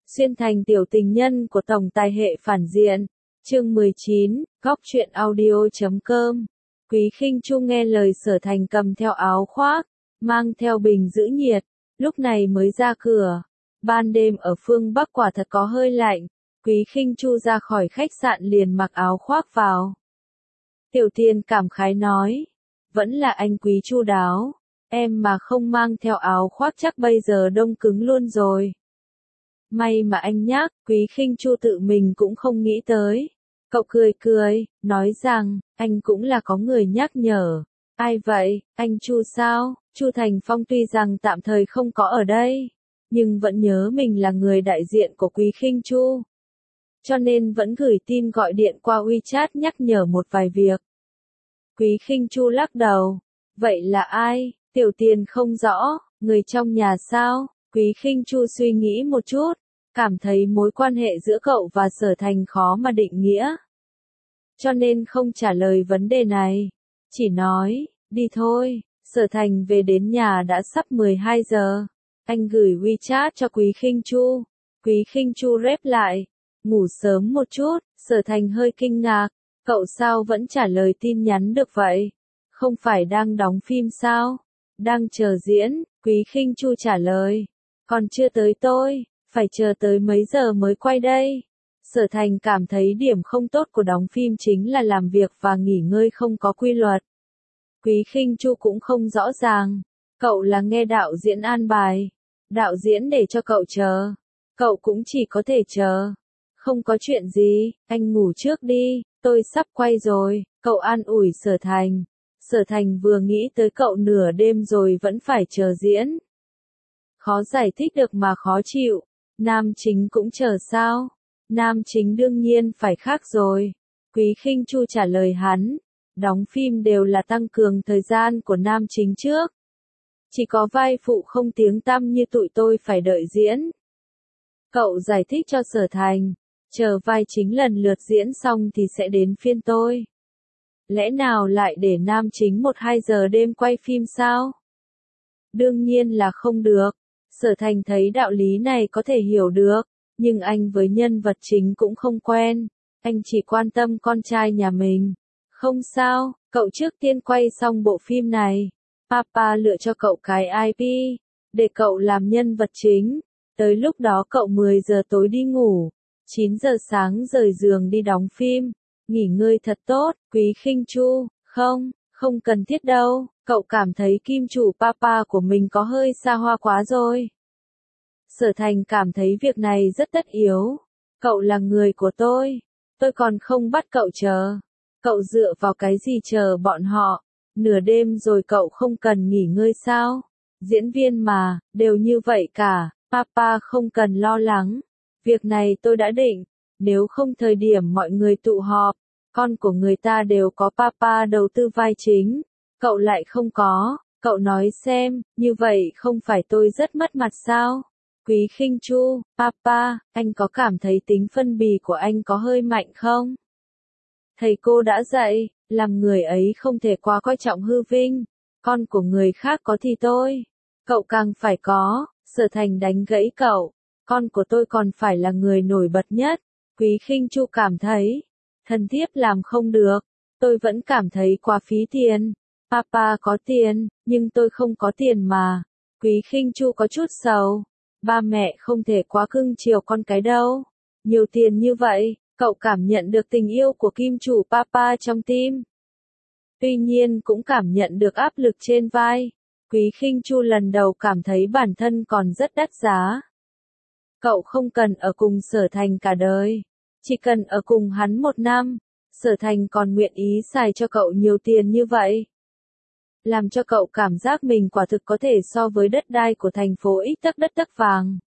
Xuyên thành tiểu tình nhân của tổng tài hệ phản diện. Chương 19, góc truyện audio.com. Quý Khinh Chu nghe lời Sở Thành cầm theo áo khoác, mang theo bình giữ nhiệt, lúc này mới ra cửa. Ban đêm ở phương Bắc quả thật có hơi lạnh, Quý Khinh Chu ra khỏi khách sạn liền mặc áo khoác vào. Tiểu Tiên cảm khái nói, vẫn là anh Quý chu đáo, em mà không mang theo áo khoác chắc bây giờ đông cứng luôn rồi. May mà anh nhắc, Quý Khinh Chu tự mình cũng không nghĩ tới. Cậu cười cười, nói rằng, anh cũng là có người nhắc nhở. Ai vậy, anh Chu sao? Chu Thành Phong tuy rằng tạm thời không có ở đây, nhưng vẫn nhớ mình là người đại diện của Quý Khinh Chu. Cho nên vẫn gửi tin gọi điện qua WeChat nhắc nhở một vài việc. Quý Khinh Chu lắc đầu. Vậy là ai? Tiểu Tiền không rõ, người trong nhà sao? Quý Khinh Chu suy nghĩ một chút, cảm thấy mối quan hệ giữa cậu và Sở Thành khó mà định nghĩa. Cho nên không trả lời vấn đề này, chỉ nói, đi thôi. Sở Thành về đến nhà đã sắp 12 giờ. Anh gửi WeChat cho Quý Khinh Chu. Quý Khinh Chu rep lại, ngủ sớm một chút. Sở Thành hơi kinh ngạc, cậu sao vẫn trả lời tin nhắn được vậy? Không phải đang đóng phim sao? Đang chờ diễn. Quý Khinh Chu trả lời, còn chưa tới tôi, phải chờ tới mấy giờ mới quay đây. Sở Thành cảm thấy điểm không tốt của đóng phim chính là làm việc và nghỉ ngơi không có quy luật. Quý Khinh Chu cũng không rõ ràng, cậu là nghe đạo diễn an bài, đạo diễn để cho cậu chờ, cậu cũng chỉ có thể chờ. Không có chuyện gì, anh ngủ trước đi, tôi sắp quay rồi, cậu an ủi Sở Thành. Sở Thành vừa nghĩ tới cậu nửa đêm rồi vẫn phải chờ diễn. Khó giải thích được mà khó chịu, nam chính cũng chờ sao? Nam chính đương nhiên phải khác rồi. Quý Khinh Chu trả lời hắn, đóng phim đều là tăng cường thời gian của nam chính trước. Chỉ có vai phụ không tiếng tăm như tụi tôi phải đợi diễn. Cậu giải thích cho Sở Thành, chờ vai chính lần lượt diễn xong thì sẽ đến phiên tôi. Lẽ nào lại để nam chính 1-2 giờ đêm quay phim sao? Đương nhiên là không được. Sở Thành thấy đạo lý này có thể hiểu được, nhưng anh với nhân vật chính cũng không quen. Anh chỉ quan tâm con trai nhà mình. Không sao, cậu trước tiên quay xong bộ phim này. Papa lựa cho cậu cái IP, để cậu làm nhân vật chính. Tới lúc đó cậu 10 giờ tối đi ngủ, 9 giờ sáng rời giường đi đóng phim. Nghỉ ngơi thật tốt. Quý Khinh Chu, không cần thiết đâu, cậu cảm thấy kim chủ Papa của mình có hơi xa hoa quá rồi. Sở Thành cảm thấy việc này rất tất yếu. Cậu là người của tôi còn không bắt cậu chờ. Cậu dựa vào cái gì chờ bọn họ? Nửa đêm rồi cậu không cần nghỉ ngơi sao? Diễn viên mà, đều như vậy cả, Papa không cần lo lắng. Việc này tôi đã định, nếu không thời điểm mọi người tụ họp, con của người ta đều có Papa đầu tư vai chính, cậu lại không có, cậu nói xem, như vậy không phải tôi rất mất mặt sao? Quý Khinh Chu, Papa, anh có cảm thấy tính phân bì của anh có hơi mạnh không? Thầy cô đã dạy, làm người ấy không thể quá coi trọng hư vinh, con của người khác có thì tôi, cậu càng phải có. Sở Thành đánh gãy cậu, con của tôi còn phải là người nổi bật nhất. Quý Khinh Chu cảm thấy, thân thiếp làm không được, tôi vẫn cảm thấy quá phí tiền. Papa có tiền, nhưng tôi không có tiền mà. Quý Khinh Chu có chút sầu, ba mẹ không thể quá cưng chiều con cái đâu. Nhiều tiền như vậy, cậu cảm nhận được tình yêu của kim chủ Papa trong tim. Tuy nhiên cũng cảm nhận được áp lực trên vai. Quý Khinh Chu lần đầu cảm thấy bản thân còn rất đắt giá. Cậu không cần ở cùng Sở Thành cả đời, chỉ cần ở cùng hắn 1 năm, Sở Thành còn nguyện ý xài cho cậu nhiều tiền như vậy. Làm cho cậu cảm giác mình quả thực có thể so với đất đai của thành phố ít tấc đất tấc vàng.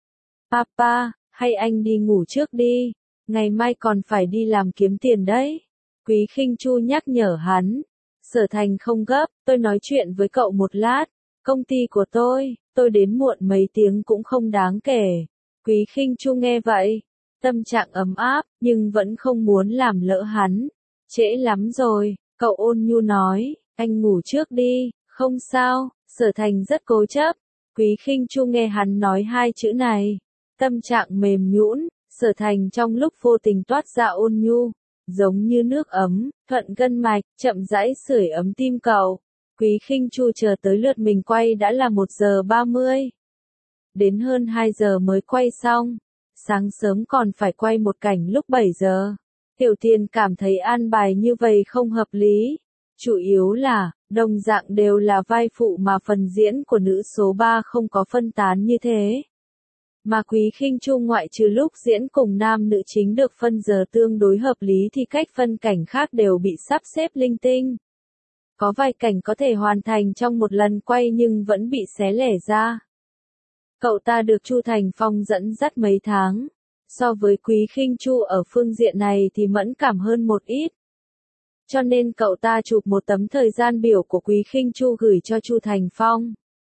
Papa, hay anh đi ngủ trước đi, ngày mai còn phải đi làm kiếm tiền đấy. Quý Khinh Chu nhắc nhở hắn. Sở Thành không gấp, tôi nói chuyện với cậu một lát, công ty của tôi đến muộn mấy tiếng cũng không đáng kể. Quý Khinh Chu nghe vậy, tâm trạng ấm áp, nhưng vẫn không muốn làm lỡ hắn. Trễ lắm rồi, cậu ôn nhu nói, anh ngủ trước đi, không sao. Sở Thành rất cố chấp. Quý Khinh Chu nghe hắn nói 2 chữ này, Tâm trạng mềm nhũn, Sở Thành trong lúc vô tình toát ra ôn nhu, giống như nước ấm, thuận gân mạch, chậm rãi sưởi ấm tim cậu. Quý Khinh Chu chờ tới lượt mình quay đã là 1:30. Đến hơn 2 giờ mới quay xong. Sáng sớm còn phải quay một cảnh lúc 7 giờ. Tiểu Tiền cảm thấy an bài như vậy không hợp lý. Chủ yếu là, đồng dạng đều là vai phụ mà phần diễn của nữ số 3 không có phân tán như thế. Mà Quý Khinh Chu ngoại trừ lúc diễn cùng nam nữ chính được phân giờ tương đối hợp lý thì cách phân cảnh khác đều bị sắp xếp linh tinh. Có vài cảnh có thể hoàn thành trong một lần quay nhưng vẫn bị xé lẻ ra. Cậu ta được Chu Thành Phong dẫn dắt mấy tháng. So với Quý Khinh Chu ở phương diện này thì mẫn cảm hơn một ít. Cho nên cậu ta chụp một tấm thời gian biểu của Quý Khinh Chu gửi cho Chu Thành Phong.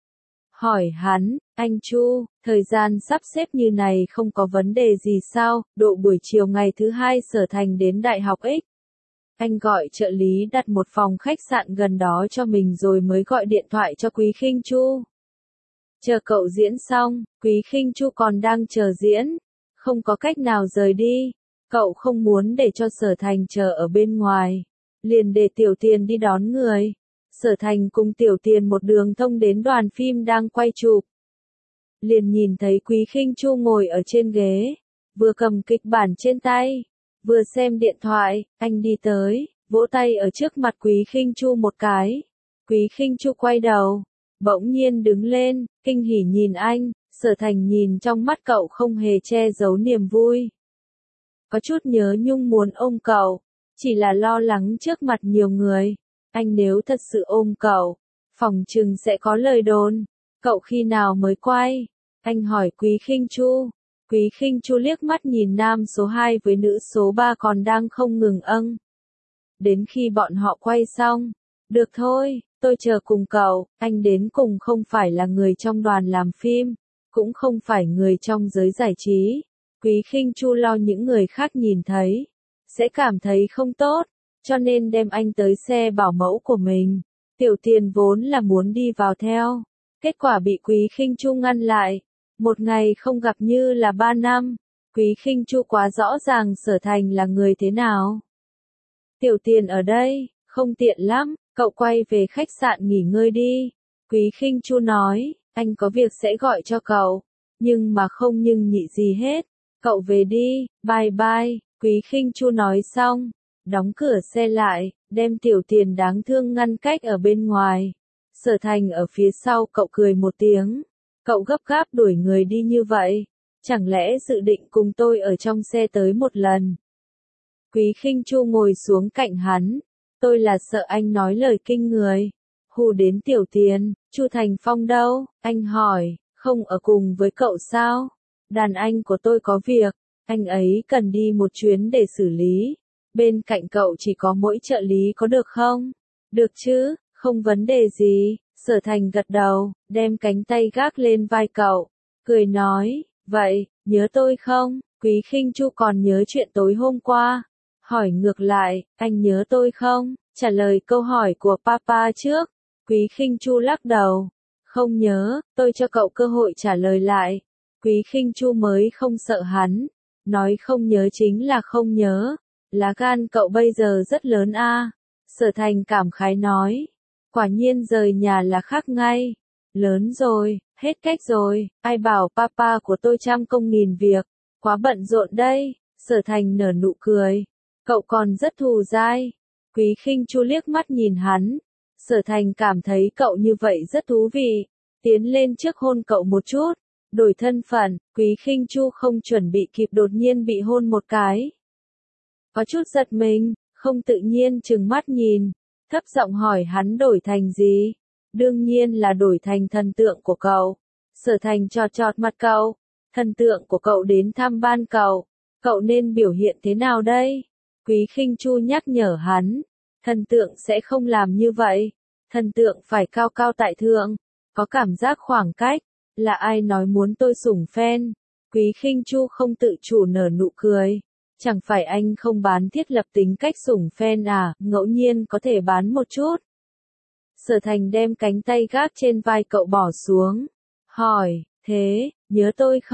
Hỏi hắn, anh Chu, thời gian sắp xếp như này không có vấn đề gì sao, độ buổi chiều ngày thứ 2 Sở Thành đến Đại học X. Anh gọi trợ lý đặt một phòng khách sạn gần đó cho mình rồi mới gọi điện thoại cho Quý Khinh Chu. Chờ cậu diễn xong, Quý Khinh Chu còn đang chờ diễn, không có cách nào rời đi. Cậu không muốn để cho Sở Thành chờ ở bên ngoài, liền để Tiểu Tiền đi đón người. Sở Thành cùng Tiểu Tiền một đường thông đến đoàn phim đang quay chụp. Liền nhìn thấy Quý Khinh Chu ngồi ở trên ghế, vừa cầm kịch bản trên tay, vừa xem điện thoại. Anh đi tới, vỗ tay ở trước mặt Quý Khinh Chu một cái. Quý Khinh Chu quay đầu, bỗng nhiên đứng lên, kinh hỉ nhìn anh. Sở Thành nhìn trong mắt cậu không hề che giấu niềm vui. Có chút nhớ nhung muốn ôm cậu, chỉ là lo lắng trước mặt nhiều người. Anh nếu thật sự ôm cậu, phòng chừng sẽ có lời đồn. Cậu khi nào mới quay? Anh hỏi Quý Khinh Chu. Quý Khinh Chu liếc mắt nhìn nam số 2 với nữ số 3 còn đang không ngừng đến khi bọn họ quay xong. Được thôi, tôi chờ cùng cậu. Anh đến cùng không phải là người trong đoàn làm phim, cũng không phải người trong giới giải trí. Quý Khinh Chu lo những người khác nhìn thấy sẽ cảm thấy không tốt, cho nên đem anh tới xe bảo mẫu của mình. Tiểu Tiền vốn là muốn đi vào theo, kết quả bị Quý Khinh Chu ngăn lại. Một ngày không gặp như là 3 năm. Quý Khinh Chu quá rõ ràng Sở Thành là người thế nào. Tiểu Tiền ở đây, không tiện lắm, cậu quay về khách sạn nghỉ ngơi đi. Quý Khinh Chu nói, anh có việc sẽ gọi cho cậu, nhưng mà không nhưng nhị gì hết. Cậu về đi, bye bye. Quý Khinh Chu nói xong, đóng cửa xe lại, đem Tiểu Tiền đáng thương ngăn cách ở bên ngoài. Sở Thành ở phía sau cậu cười một tiếng. Cậu gấp gáp đuổi người đi như vậy, chẳng lẽ dự định cùng tôi ở trong xe tới một lần? Quý Khinh Chu ngồi xuống cạnh hắn. Tôi là sợ anh nói lời kinh người, hù đến Tiểu Tiền. Chu Thành Phong đâu? Anh hỏi, không ở cùng với cậu sao? Đàn anh của tôi có việc, anh ấy cần đi một chuyến để xử lý. Bên cạnh cậu chỉ có mỗi trợ lý có được không? Được chứ, không vấn đề gì. Sở Thành gật đầu, đem cánh tay gác lên vai cậu, cười nói, vậy, nhớ tôi không? Quý Khinh Chu còn nhớ chuyện tối hôm qua. Hỏi ngược lại, anh nhớ tôi không? Trả lời câu hỏi của Papa trước. Quý Khinh Chu lắc đầu, không nhớ. Tôi cho cậu cơ hội trả lời lại. Quý Khinh Chu mới không sợ hắn, nói không nhớ chính là không nhớ. Lá gan cậu bây giờ rất lớn a. Sở Thành cảm khái nói. Quả nhiên rời nhà là khác ngay. Lớn rồi, hết cách rồi. Ai bảo papa của tôi trăm công nghìn việc, quá bận rộn đây. Sở Thành nở nụ cười. Cậu còn rất thù dai. Quý Khinh Chu liếc mắt nhìn hắn. Sở Thành cảm thấy cậu như vậy rất thú vị. Tiến lên trước hôn cậu một chút. Đổi thân phận, Quý Khinh Chu không chuẩn bị kịp đột nhiên bị hôn một cái. Có chút giật mình, không tự nhiên trừng mắt nhìn. Thấp giọng hỏi hắn đổi thành gì? Đương nhiên là đổi thành thần tượng của cậu. Sở Thành chọt chọt mặt cậu. Thần tượng của cậu đến thăm ban cậu nên biểu hiện thế nào đây? Quý Khinh Chu nhắc nhở hắn. Thần tượng sẽ không làm như vậy. Thần tượng phải cao cao tại thượng, có cảm giác khoảng cách. Là ai nói muốn tôi sủng fan? Quý Khinh Chu không tự chủ nở nụ cười. Chẳng phải anh không bán thiết lập tính cách sủng fan à, ngẫu nhiên có thể bán một chút. Sở Thành đem cánh tay gác trên vai cậu bỏ xuống. Hỏi, thế, nhớ tôi không?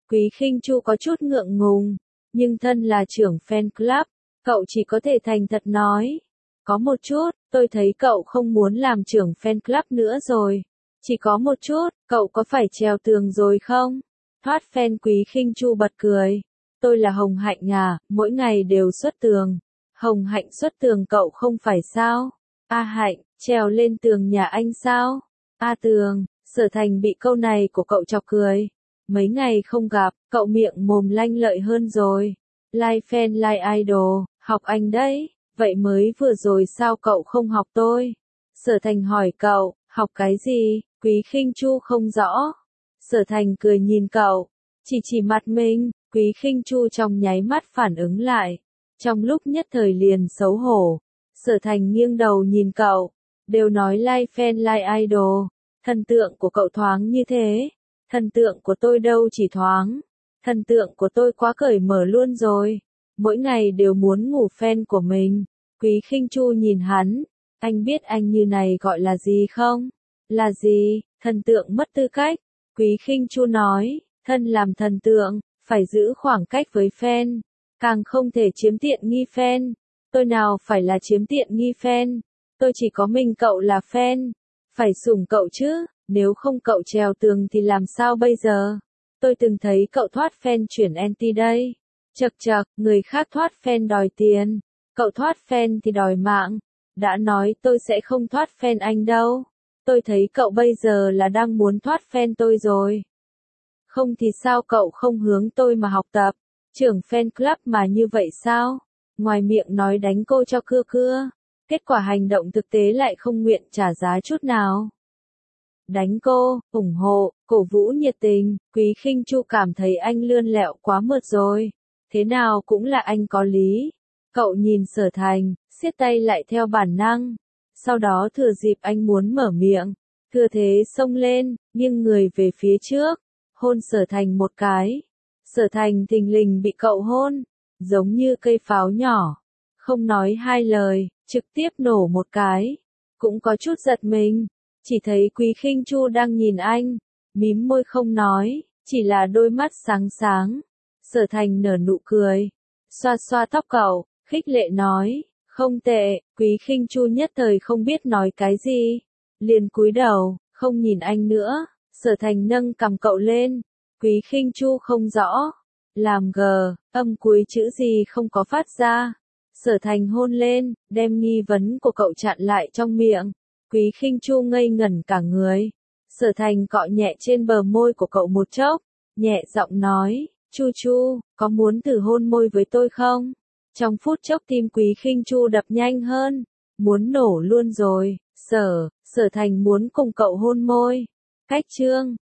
Quý Khinh Chu có chút ngượng ngùng, nhưng thân là trưởng fan club, cậu chỉ có thể thành thật nói. Có một chút, tôi thấy cậu không muốn làm trưởng fan club nữa rồi. Chỉ có một chút, cậu có phải trèo tường rồi không? Thoát fan Quý Khinh Chu bật cười. Tôi là Hồng Hạnh à, mỗi ngày đều xuất tường. Hồng Hạnh xuất tường cậu không phải sao? A Hạnh, trèo lên tường nhà anh sao? A Tường, Sở Thành bị câu này của cậu chọc cười. Mấy ngày không gặp, cậu miệng mồm lanh lợi hơn rồi. Like fan like idol, học anh đấy. Vậy mới vừa rồi sao cậu không học tôi? Sở Thành hỏi cậu, học cái gì? Quý Khinh Chu không rõ. Sở Thành cười nhìn cậu, chỉ mặt mình. Quý Khinh Chu trong nháy mắt phản ứng lại. Trong lúc nhất thời liền xấu hổ. Sở Thành nghiêng đầu nhìn cậu. Đều nói like fan like idol. Thần tượng của cậu thoáng như thế. Thần tượng của tôi đâu chỉ thoáng. Thần tượng của tôi quá cởi mở luôn rồi. Mỗi ngày đều muốn ngủ fan của mình. Quý Khinh Chu nhìn hắn. Anh biết anh như này gọi là gì không? Là gì? Thần tượng mất tư cách. Quý Khinh Chu nói. Thân làm thần tượng, phải giữ khoảng cách với fan. Càng không thể chiếm tiện nghi fan. Tôi nào phải là chiếm tiện nghi fan. Tôi chỉ có mình cậu là fan. Phải sủng cậu chứ, nếu không cậu trèo tường thì làm sao bây giờ? Tôi từng thấy cậu thoát fan chuyển anti đây. Chậc chậc, người khác thoát fan đòi tiền. Cậu thoát fan thì đòi mạng. Đã nói tôi sẽ không thoát fan anh đâu. Tôi thấy cậu bây giờ là đang muốn thoát fan tôi rồi. Không thì sao cậu không hướng tôi mà học tập? Trưởng fan club mà như vậy sao? Ngoài miệng nói đánh cô cho cưa cưa. Kết quả hành động thực tế lại không nguyện trả giá chút nào. Đánh cô, ủng hộ, cổ vũ nhiệt tình, Quý Khinh Chu cảm thấy anh lươn lẹo quá mượt rồi. Thế nào cũng là anh có lý. Cậu nhìn Sở Thành, siết tay lại theo bản năng. Sau đó thừa dịp anh muốn mở miệng, thừa thế xông lên, nghiêng người về phía trước, hôn Sở Thành một cái. Sở Thành thình lình bị cậu hôn, giống như cây pháo nhỏ, không nói hai lời, trực tiếp nổ một cái. Cũng có chút giật mình, chỉ thấy Quý Khinh Chu đang nhìn anh, mím môi không nói, chỉ là đôi mắt sáng sáng. Sở Thành nở nụ cười, xoa xoa tóc cậu, khích lệ nói, không tệ. Quý Khinh Chu nhất thời không biết nói cái gì, liền cúi đầu, không nhìn anh nữa. Sở Thành nâng cằm cậu lên, Quý Khinh Chu không rõ, làm gờ, âm cuối chữ gì không có phát ra. Sở Thành hôn lên, đem nghi vấn của cậu chặn lại trong miệng. Quý Khinh Chu ngây ngẩn cả người. Sở Thành cọ nhẹ trên bờ môi của cậu một chốc, nhẹ giọng nói, Chu Chu, có muốn thử hôn môi với tôi không? Trong phút chốc tim Quý Khinh Chu đập nhanh hơn, muốn nổ luôn rồi. Sở Thành muốn cùng cậu hôn môi. Cách chương